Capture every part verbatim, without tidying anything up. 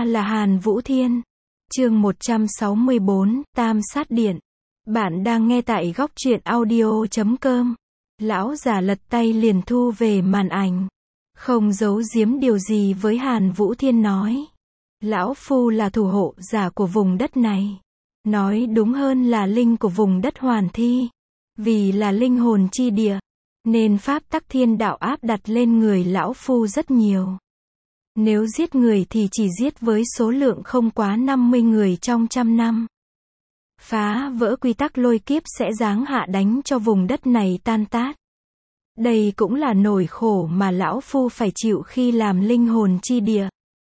Ta là Hàn Vũ Thiên. Chương một trăm sáu mươi bốn, Tam Sát Điện. Bạn đang nghe tại góc truyện audio chấm com. Lão già lật tay liền thu về màn ảnh. Không giấu giếm điều gì với Hàn Vũ Thiên nói. Lão Phu là thủ hộ giả của vùng đất này. Nói đúng hơn là linh của vùng đất Hoàn Thi. Vì là linh hồn chi địa, nên pháp tắc thiên đạo áp đặt lên người Lão Phu rất nhiều. Nếu giết người thì chỉ giết với số lượng không quá năm mươi người trong trăm năm. Phá vỡ quy tắc lôi kiếp sẽ giáng hạ đánh cho vùng đất này tan tác. Đây cũng là nỗi khổ mà Lão Phu phải chịu khi làm linh hồn chi địa.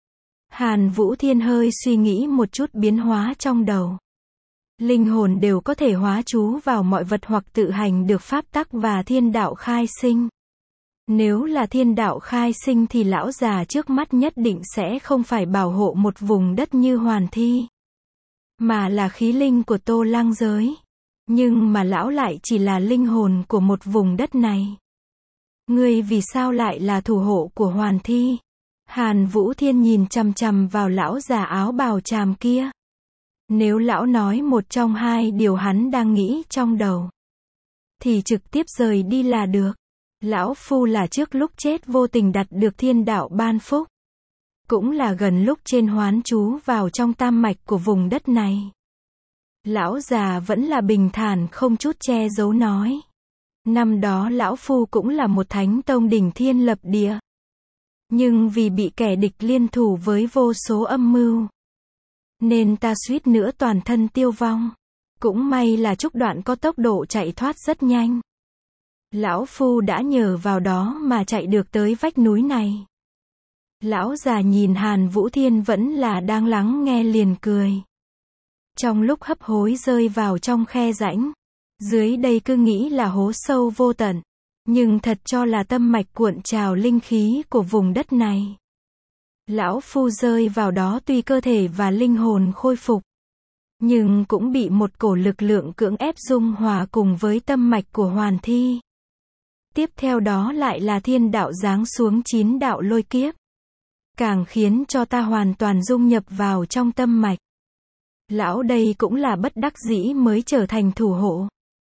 Hàn Vũ Thiên hơi suy nghĩ một chút biến hóa trong đầu. Linh hồn đều có thể hóa trú vào mọi vật hoặc tự hành được pháp tắc và thiên đạo khai sinh. Nếu là thiên đạo khai sinh thì lão già trước mắt nhất định sẽ không phải bảo hộ một vùng đất như Hoàn Thi, mà là khí linh của Tô Lăng giới. Nhưng mà lão lại chỉ là linh hồn của một vùng đất này. Ngươi vì sao lại là thủ hộ của Hoàn Thi? Hàn Vũ Thiên nhìn chằm chằm vào lão già áo bào tràm kia. Nếu lão nói một trong hai điều hắn đang nghĩ trong đầu, thì trực tiếp rời đi là được. Lão Phu là trước lúc chết vô tình đặt được thiên đạo ban phúc. Cũng là gần lúc trên hoán trú vào trong tam mạch của vùng đất này. Lão già vẫn là bình thản không chút che giấu nói. Năm đó Lão Phu cũng là một thánh tông đỉnh thiên lập địa. Nhưng vì bị kẻ địch liên thủ với vô số âm mưu, nên ta suýt nữa toàn thân tiêu vong. Cũng may là Trúc Đoạn có tốc độ chạy thoát rất nhanh. Lão Phu đã nhờ vào đó mà chạy được tới vách núi này. Lão già nhìn Hàn Vũ Thiên vẫn là đang lắng nghe liền cười. Trong lúc hấp hối rơi vào trong khe rãnh, dưới đây cứ nghĩ là hố sâu vô tận, nhưng thật cho là tâm mạch cuộn trào linh khí của vùng đất này. Lão Phu rơi vào đó tuy cơ thể và linh hồn khôi phục, nhưng cũng bị một cổ lực lượng cưỡng ép dung hòa cùng với tâm mạch của Hoàn Thi. Tiếp theo đó lại là thiên đạo giáng xuống chín đạo lôi kiếp, càng khiến cho ta hoàn toàn dung nhập vào trong tâm mạch. Lão đây cũng là bất đắc dĩ mới trở thành thủ hộ.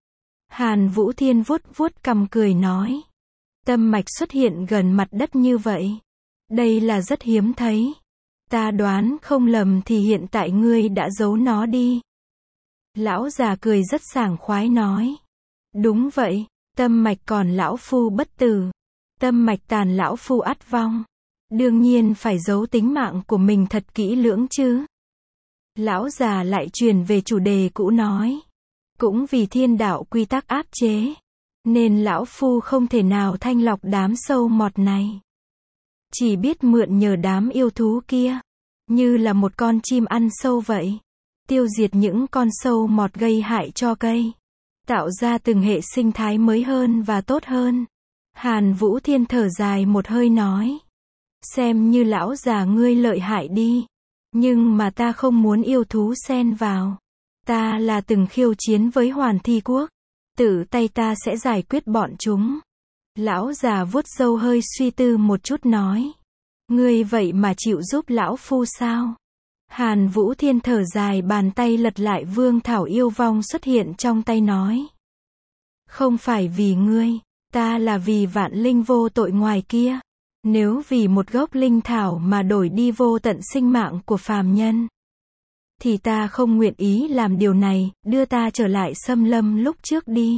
Hàn Vũ Thiên vuốt vuốt cằm cười nói. Tâm mạch xuất hiện gần mặt đất như vậy, đây là rất hiếm thấy. Ta đoán không lầm thì hiện tại ngươi đã giấu nó đi. Lão già cười rất sảng khoái nói. Đúng vậy, tâm mạch còn Lão Phu bất tử. Tâm mạch tàn Lão Phu ắt vong. Đương nhiên phải giấu tính mạng của mình thật kỹ lưỡng chứ. Lão già lại truyền về chủ đề cũ nói. Cũng vì thiên đạo quy tắc áp chế, nên Lão Phu không thể nào thanh lọc đám sâu mọt này. Chỉ biết mượn nhờ đám yêu thú kia, như là một con chim ăn sâu vậy, tiêu diệt những con sâu mọt gây hại cho cây, tạo ra từng hệ sinh thái mới hơn và tốt hơn. Hàn Vũ Thiên thở dài một hơi nói. Xem như lão già ngươi lợi hại đi. Nhưng mà ta không muốn yêu thú xen vào. Ta là từng khiêu chiến với Hoàn Thi Quốc. Tự tay ta sẽ giải quyết bọn chúng. Lão già vuốt râu hơi suy tư một chút nói. Ngươi vậy mà chịu giúp Lão Phu sao? Hàn Vũ Thiên thở dài bàn tay lật lại vương thảo yêu vong xuất hiện trong tay nói. Không phải vì ngươi, ta là vì vạn linh vô tội ngoài kia. Nếu vì một gốc linh thảo mà đổi đi vô tận sinh mạng của phàm nhân, thì ta không nguyện ý làm điều này, đưa ta trở lại xâm lâm lúc trước đi.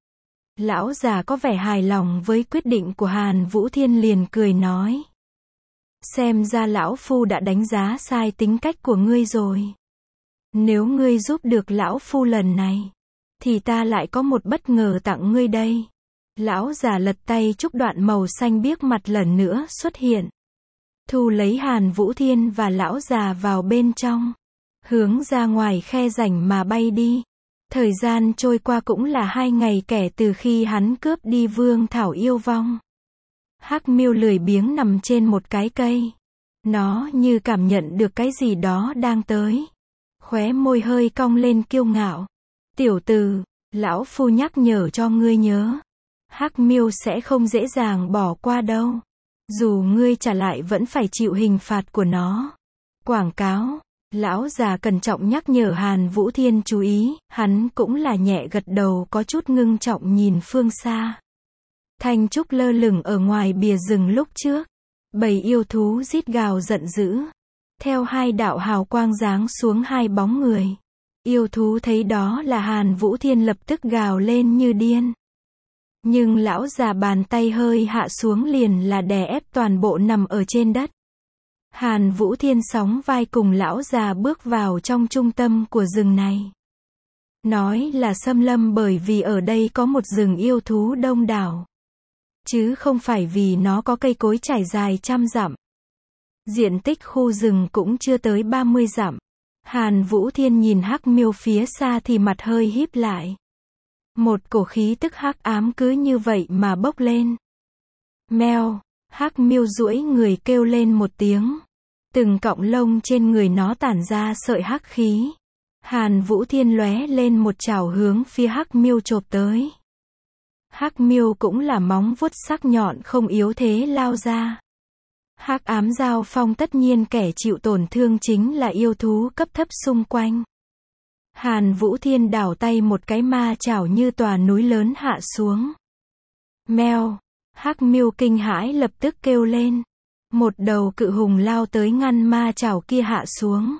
Lão già có vẻ hài lòng với quyết định của Hàn Vũ Thiên liền cười nói. Xem ra Lão Phu đã đánh giá sai tính cách của ngươi rồi. Nếu ngươi giúp được Lão Phu lần này, thì ta lại có một bất ngờ tặng ngươi đây. Lão già lật tay Trúc Đoạn màu xanh biếc mặt lần nữa xuất hiện. Thu lấy Hàn Vũ Thiên và lão già vào bên trong. Hướng ra ngoài khe rãnh mà bay đi. Thời gian trôi qua cũng là hai ngày kể từ khi hắn cướp đi vương thảo yêu vong. Hắc Miêu lười biếng nằm trên một cái cây. Nó như cảm nhận được cái gì đó đang tới. Khóe môi hơi cong lên kiêu ngạo. Tiểu tử, Lão Phu nhắc nhở cho ngươi nhớ. Hắc Miêu sẽ không dễ dàng bỏ qua đâu. Dù ngươi trả lại vẫn phải chịu hình phạt của nó. Quảng cáo. Lão già cẩn trọng nhắc nhở Hàn Vũ Thiên chú ý, hắn cũng là nhẹ gật đầu có chút ngưng trọng nhìn phương xa. Thanh trúc lơ lửng ở ngoài bìa rừng lúc trước. Bầy yêu thú rít gào giận dữ. Theo hai đạo hào quang giáng xuống hai bóng người. Yêu thú thấy đó là Hàn Vũ Thiên lập tức gào lên như điên. Nhưng lão già bàn tay hơi hạ xuống liền là đè ép toàn bộ nằm ở trên đất. Hàn Vũ Thiên sóng vai cùng lão già bước vào trong trung tâm của rừng này. Nói là xâm lâm bởi vì ở đây có một rừng yêu thú đông đảo. Chứ không phải vì nó có cây cối trải dài trăm dặm. Diện tích khu rừng cũng chưa tới ba mươi dặm. Hàn Vũ Thiên nhìn Hắc Miêu phía xa thì mặt hơi híp lại. Một cổ khí tức hắc ám cứ như vậy mà bốc lên. Meo, Hắc Miêu duỗi người kêu lên một tiếng. Từng cọng lông trên người nó tản ra sợi hắc khí. Hàn Vũ Thiên lóe lên một chảo hướng phía Hắc Miêu chộp tới. Hắc Miêu cũng là móng vuốt sắc nhọn không yếu thế lao ra. Hắc ám giao phong tất nhiên kẻ chịu tổn thương chính là yêu thú cấp thấp xung quanh. Hàn Vũ Thiên đảo tay một cái ma chảo như tòa núi lớn hạ xuống. Meo, Hắc Miêu kinh hãi lập tức kêu lên. Một đầu cự hùng lao tới ngăn ma chảo kia hạ xuống.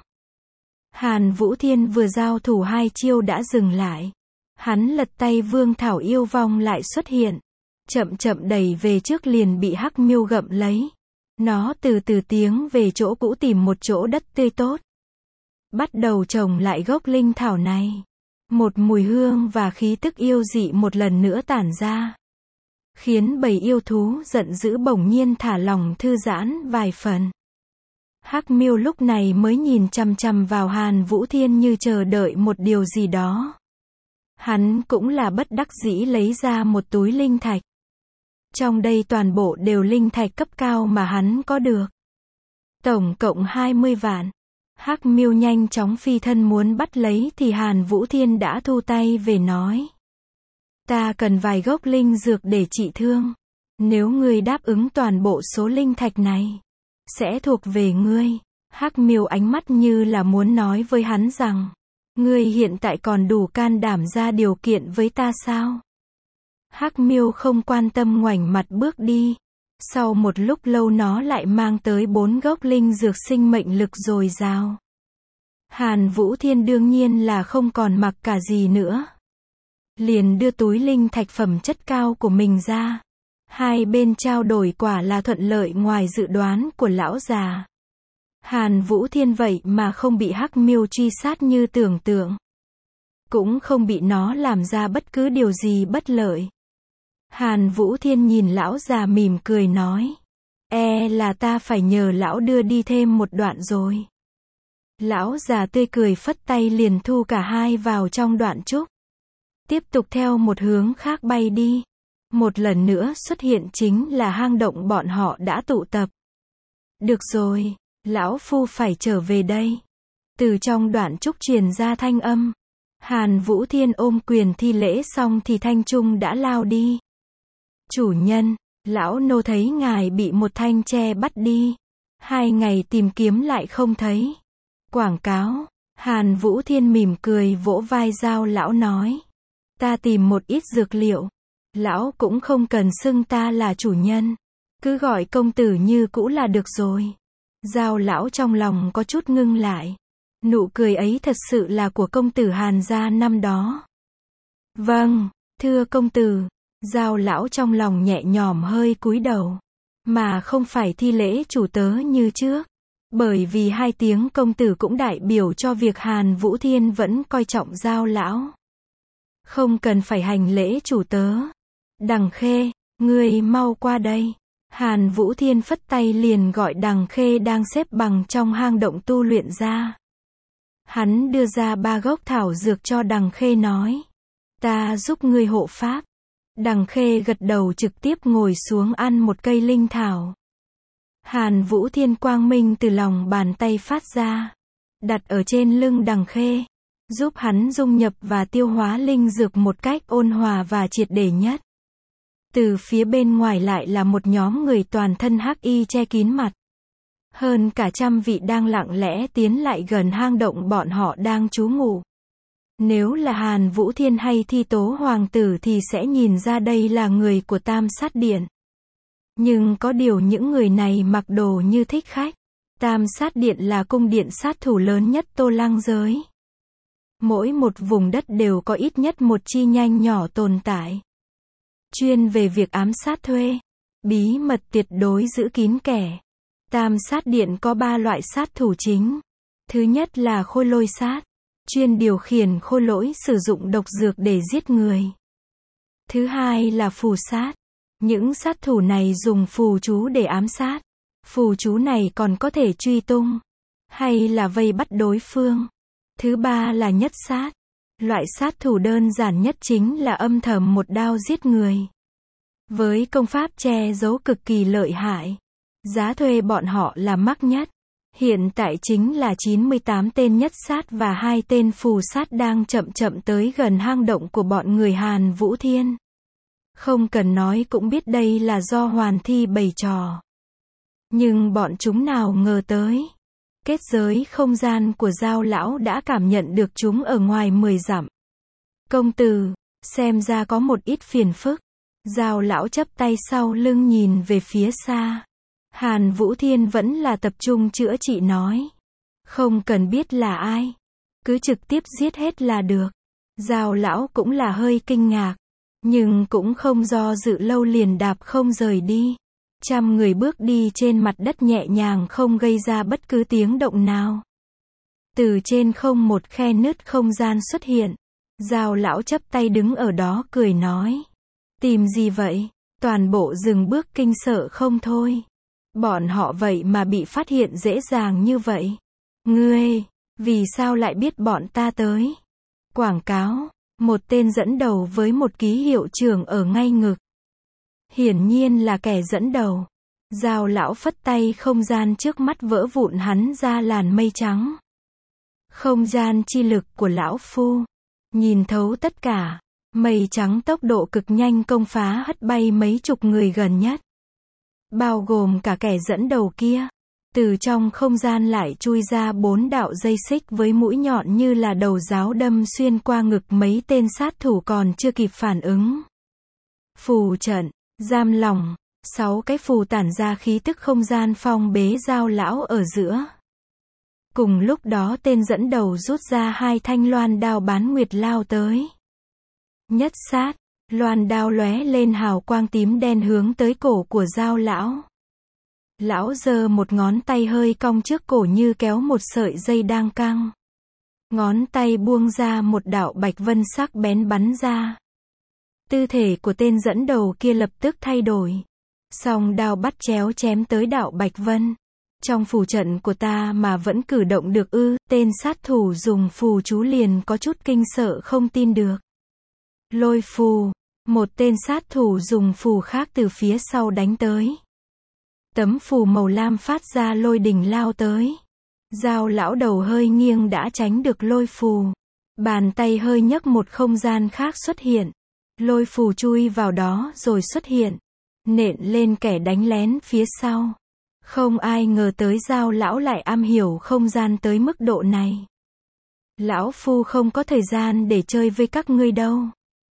Hàn Vũ Thiên vừa giao thủ hai chiêu đã dừng lại. Hắn lật tay vương thảo yêu vong lại xuất hiện. Chậm chậm đẩy về trước liền bị Hắc Miêu gặm lấy. Nó từ từ tiến về chỗ cũ tìm một chỗ đất tươi tốt. Bắt đầu trồng lại gốc linh thảo này. Một mùi hương và khí tức yêu dị một lần nữa tản ra. Khiến bầy yêu thú giận dữ bỗng nhiên thả lỏng thư giãn vài phần. Hắc Miêu lúc này mới nhìn chằm chằm vào Hàn Vũ Thiên như chờ đợi một điều gì đó. Hắn cũng là bất đắc dĩ lấy ra một túi linh thạch. Trong đây toàn bộ đều linh thạch cấp cao mà hắn có được. Tổng cộng hai mươi vạn. Hắc Miêu nhanh chóng phi thân muốn bắt lấy thì Hàn Vũ Thiên đã thu tay về nói. Ta cần vài gốc linh dược để trị thương. Nếu ngươi đáp ứng toàn bộ số linh thạch này, sẽ thuộc về ngươi. Hắc Miêu ánh mắt như là muốn nói với hắn rằng, ngươi hiện tại còn đủ can đảm ra điều kiện với ta sao? Hắc Miêu không quan tâm ngoảnh mặt bước đi. Sau một lúc lâu nó lại mang tới bốn gốc linh dược sinh mệnh lực dồi dào. Hàn Vũ Thiên đương nhiên là không còn mặc cả gì nữa. Liền đưa túi linh thạch phẩm chất cao của mình ra. Hai bên trao đổi quả là thuận lợi ngoài dự đoán của lão già. Hàn Vũ Thiên vậy mà không bị Hắc Miêu truy sát như tưởng tượng. Cũng không bị nó làm ra bất cứ điều gì bất lợi. Hàn Vũ Thiên nhìn lão già mỉm cười nói. E là ta phải nhờ lão đưa đi thêm một đoạn rồi. Lão già tươi cười phất tay liền thu cả hai vào trong đoạn trúc. Tiếp tục theo một hướng khác bay đi. Một lần nữa xuất hiện chính là hang động bọn họ đã tụ tập. Được rồi, lão phu phải trở về đây. Từ trong đoạn trúc truyền ra thanh âm. Hàn Vũ Thiên ôm quyền thi lễ xong thì thanh trung đã lao đi. Chủ nhân, lão nô thấy ngài bị một thanh tre bắt đi. Hai ngày tìm kiếm lại không thấy. Quảng cáo. Hàn Vũ Thiên mỉm cười vỗ vai Giao lão nói. Ta tìm một ít dược liệu. Lão cũng không cần xưng ta là chủ nhân. Cứ gọi công tử như cũ là được rồi. Giao lão trong lòng có chút ngưng lại. Nụ cười ấy thật sự là của công tử Hàn gia năm đó. Vâng, thưa công tử. Giao lão trong lòng nhẹ nhõm hơi cúi đầu. Mà không phải thi lễ chủ tớ như trước. Bởi vì hai tiếng công tử cũng đại biểu cho việc Hàn Vũ Thiên vẫn coi trọng Giao lão. Không cần phải hành lễ chủ tớ. Đằng Khê, ngươi mau qua đây. Hàn Vũ Thiên phất tay liền gọi Đằng Khê đang xếp bằng trong hang động tu luyện ra. Hắn đưa ra ba gốc thảo dược cho Đằng Khê nói. Ta giúp ngươi hộ pháp. Đằng Khê gật đầu trực tiếp ngồi xuống ăn một cây linh thảo. Hàn Vũ Thiên quang minh từ lòng bàn tay phát ra. Đặt ở trên lưng Đằng Khê. Giúp hắn dung nhập và tiêu hóa linh dược một cách ôn hòa và triệt để nhất. Từ phía bên ngoài lại là một nhóm người toàn thân hắc y che kín mặt. Hơn cả trăm vị đang lặng lẽ tiến lại gần hang động bọn họ đang trú ngụ. Nếu là Hàn Vũ Thiên hay Thi Tố Hoàng tử thì sẽ nhìn ra đây là người của Tam Sát Điện. Nhưng có điều những người này mặc đồ như thích khách. Tam Sát Điện là cung điện sát thủ lớn nhất Tô Lăng giới. Mỗi một vùng đất đều có ít nhất một chi nhánh nhỏ tồn tại. Chuyên về việc ám sát thuê. Bí mật tuyệt đối giữ kín kẻ. Tam Sát Điện có ba loại sát thủ chính. Thứ nhất là khôi lôi sát. Chuyên điều khiển khôi lỗi sử dụng độc dược để giết người. Thứ hai là phù sát. Những sát thủ này dùng phù chú để ám sát. Phù chú này còn có thể truy tung, hay là vây bắt đối phương. Thứ ba là nhất sát. Loại sát thủ đơn giản nhất chính là âm thầm một đao giết người. Với công pháp che giấu cực kỳ lợi hại. Giá thuê bọn họ là mắc nhất. Hiện tại chính là chín mươi tám tên nhất sát và hai tên phù sát đang chậm chậm tới gần hang động của bọn người Hàn Vũ Thiên. Không cần nói cũng biết đây là do Hoàn Thi bày trò. Nhưng bọn chúng nào ngờ tới. Kết giới không gian của Giao lão đã cảm nhận được chúng ở ngoài mười dặm. Công tử, xem ra có một ít phiền phức. Giao lão chắp tay sau lưng nhìn về phía xa. Hàn Vũ Thiên vẫn là tập trung chữa trị nói. Không cần biết là ai. Cứ trực tiếp giết hết là được. Giao lão cũng là hơi kinh ngạc. Nhưng cũng không do dự lâu liền đạp không rời đi. Trăm người bước đi trên mặt đất nhẹ nhàng không gây ra bất cứ tiếng động nào. Từ trên không một khe nứt không gian xuất hiện. Giao lão chắp tay đứng ở đó cười nói. Tìm gì vậy? Toàn bộ dừng bước kinh sợ không thôi. Bọn họ vậy mà bị phát hiện dễ dàng như vậy. Ngươi, vì sao lại biết bọn ta tới? Quảng cáo, một tên dẫn đầu với một ký hiệu trưởng ở ngay ngực. Hiển nhiên là kẻ dẫn đầu. Giao lão phất tay không gian trước mắt vỡ vụn hắn ra làn mây trắng. Không gian chi lực của lão phu. Nhìn thấu tất cả. Mây trắng tốc độ cực nhanh công phá hất bay mấy chục người gần nhất. Bao gồm cả kẻ dẫn đầu kia. Từ trong không gian lại chui ra bốn đạo dây xích với mũi nhọn như là đầu giáo đâm xuyên qua ngực mấy tên sát thủ còn chưa kịp phản ứng. Phù trận, giam lỏng, sáu cái phù tản ra khí tức không gian phong bế Giao lão ở giữa. Cùng lúc đó tên dẫn đầu rút ra hai thanh loan đao bán nguyệt lao tới. Nhất sát, loan đao lóe lên hào quang tím đen hướng tới cổ của Giao lão. Lão giơ một ngón tay hơi cong trước cổ như kéo một sợi dây đang căng. Ngón tay buông ra một đạo bạch vân sắc bén bắn ra. Tư thể của tên dẫn đầu kia lập tức thay đổi. Song đao bắt chéo chém tới đạo bạch vân. Trong phù trận của ta mà vẫn cử động được ư? Tên sát thủ dùng phù chú liền có chút kinh sợ không tin được. Lôi phù. Một tên sát thủ dùng phù khác từ phía sau đánh tới. Tấm phù màu lam phát ra lôi đình lao tới. Giao lão đầu hơi nghiêng đã tránh được lôi phù. Bàn tay hơi nhấc một không gian khác xuất hiện. Lôi phù chui vào đó rồi xuất hiện. Nện lên kẻ đánh lén phía sau. Không ai ngờ tới Giao lão lại am hiểu không gian tới mức độ này. Lão phu không có thời gian để chơi với các ngươi đâu.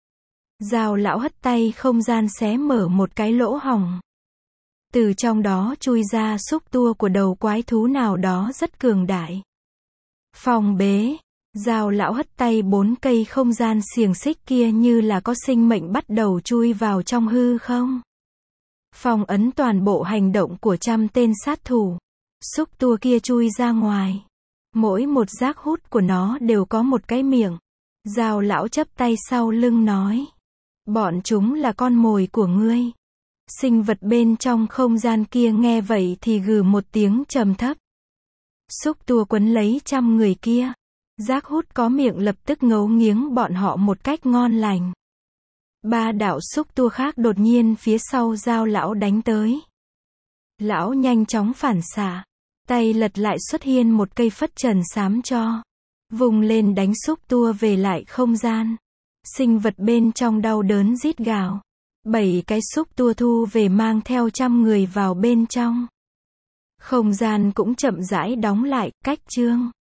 Giao lão hất tay không gian xé mở một cái lỗ hổng. Từ trong đó chui ra xúc tua của đầu quái thú nào đó rất cường đại. Phòng bế. Giao lão hất tay bốn cây không gian xiềng xích kia như là có sinh mệnh bắt đầu chui vào trong hư không. Phong ấn toàn bộ hành động của trăm tên sát thủ. Xúc tua kia chui ra ngoài. Mỗi một giác hút của nó đều có một cái miệng. Giao lão chắp tay sau lưng nói. Bọn chúng là con mồi của ngươi. Sinh vật bên trong không gian kia nghe vậy thì gừ một tiếng trầm thấp. Xúc tua quấn lấy trăm người kia. Giác hút có miệng lập tức ngấu nghiếng bọn họ một cách ngon lành. Ba đạo xúc tua khác đột nhiên phía sau Giao lão đánh tới. Lão nhanh chóng phản xạ. Tay lật lại xuất hiện một cây phất trần xám cho. Vùng lên đánh xúc tua về lại không gian. Sinh vật bên trong đau đớn rít gào. Bảy cái xúc tua thu về mang theo trăm người vào bên trong. Không gian cũng chậm rãi đóng lại, cách chương.